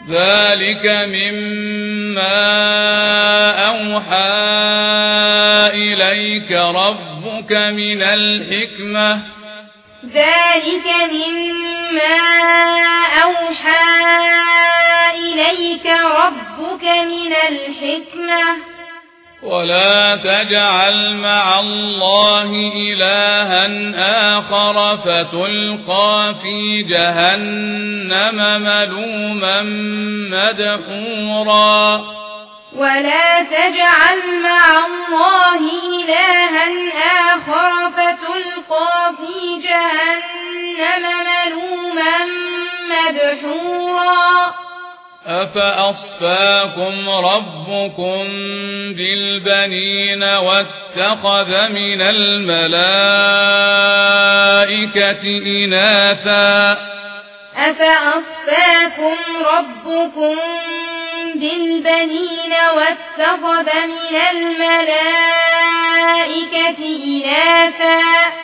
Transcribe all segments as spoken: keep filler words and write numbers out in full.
ذلك مما أوحى إليك ربك من الحكمة ذلك مما أوحى إليك ربك من الحكمة ولا تجعل مع الله إلها آخر فتلقى في جهنم ملوما مدحورا ولا تجعل مع الله إلها آخر فتلقى في جهنم ملوما مدحورا أفأصفاكم ربكم بالبنين واتخذ من الملائكة إناثا أفأصفاكم ربكم بالبنين واتخذ من الملائكة إناثا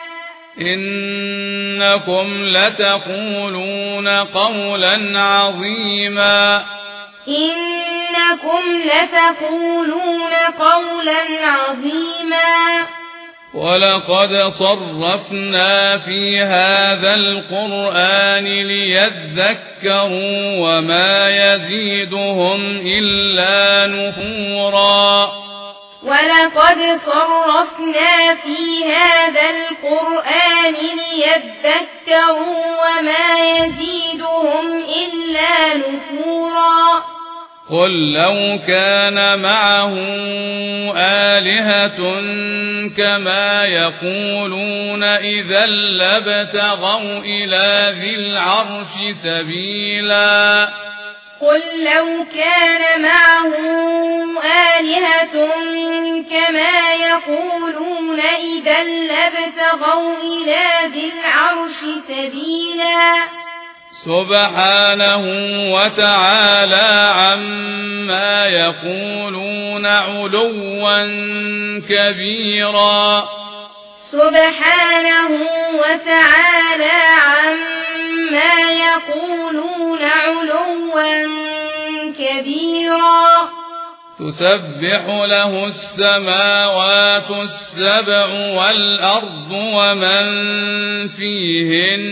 إنكم لتقولون قولا عظيما إنكم لتقولون قولا عظيما ولقد صرفنا في هذا القرآن ليذكروا وما يزيدهم إلا نفورا ولقد صرفنا في هذا القرآن ليذكروا وما يزيدهم إلا نفورا قل لو كان معه آلهة كما يقولون إذا لابتغوا إلى ذي العرش سبيلا قل لو كان معه آلهة كما يقولون إذا لابتغوا إلى ذي العرش سبيلا سبحانه وتعالى عما يقولون علوا كبيرا سبحانه وتعالى عما يقولون علوا كبيرا تسبح له السماوات السبع والأرض ومن فيهن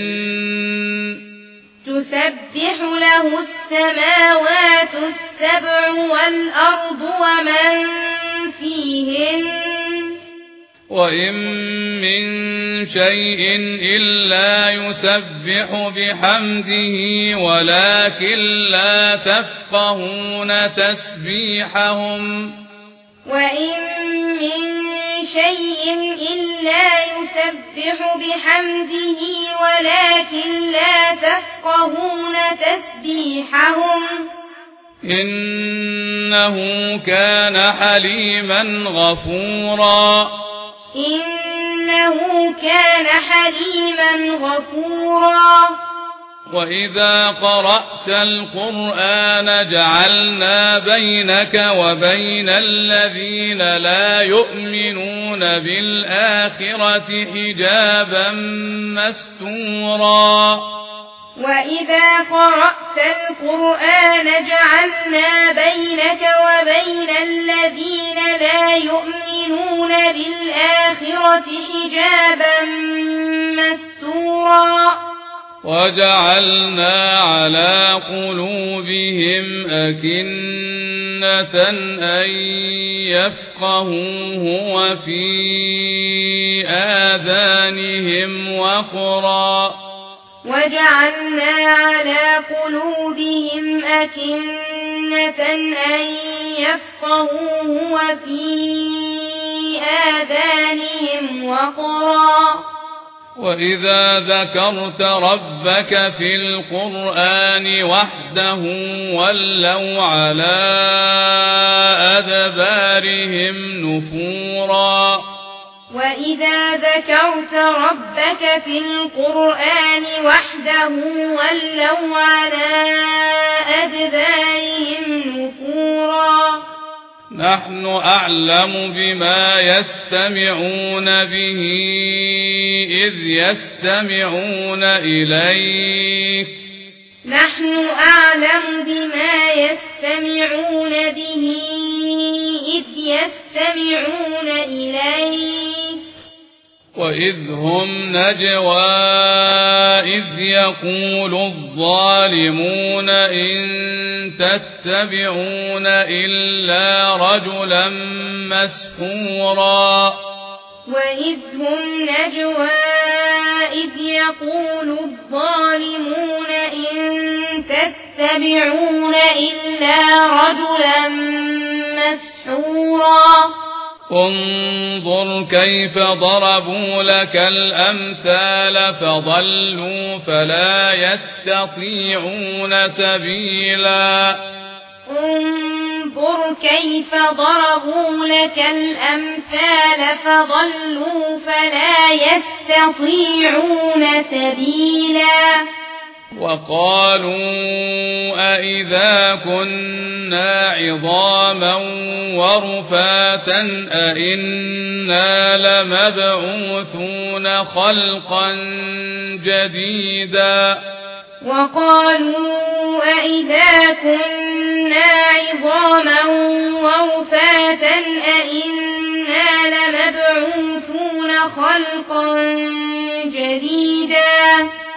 تسبح له السماوات السبع والأرض ومن فيهن وإن من شيء إلا يسبح بحمده ولكن لا تفقهون تسبيحهم وإن من شيء إلا يسبح بحمده ولكن لا تفقهون تسبيحهم إنه كان حليما غفورا إنه كان حليما غفورا وإذا قرأت القرآن جعلنا بينك وبين الذين لا يؤمنون بالآخرة حجابا مستورا وإذا قرأت القرآن جعلنا بينك وبين الذين لا يؤمنون بالآخرة حجابا مستورا وجعلنا على قلوبهم أكنة أن يفقهوه وفي آذانهم وقرا وجعلنا على قلوبهم أكنة أن يفقهوه وفي آذانهم وقرا وإذا ذكرت ربك في القرآن وحده ولوا على أدبارهم نفورا وإذا ذكرت ربك في القرآن وحده ولوا على أدبارهم نفورا نحن أعلم بما يستمعون به إذ يستمعون إليك نحن أعلم بما يستمعون إليك وإذ هم نجوى إذ يقول الظالمون إن تتبعون إلا رجلا مسحورا وإذ هم نجوى إذ يقول الظالمون إن تتبعون إلا رجلا مسحورا انظر كيف ضربوا لك الأمثال فضلوا فلا يستطيعون سبيلا انظر كيف ضربوا لك الأمثال فضلوا فلا يستطيعون سبيلا وقالوا أئذا كنا عظاما ورفاتا أئنا لمبعوثون خلقا جديدا وقالوا أئذا كنا عظاما ورفاتا أئنا لمبعوثون خلقا جديدا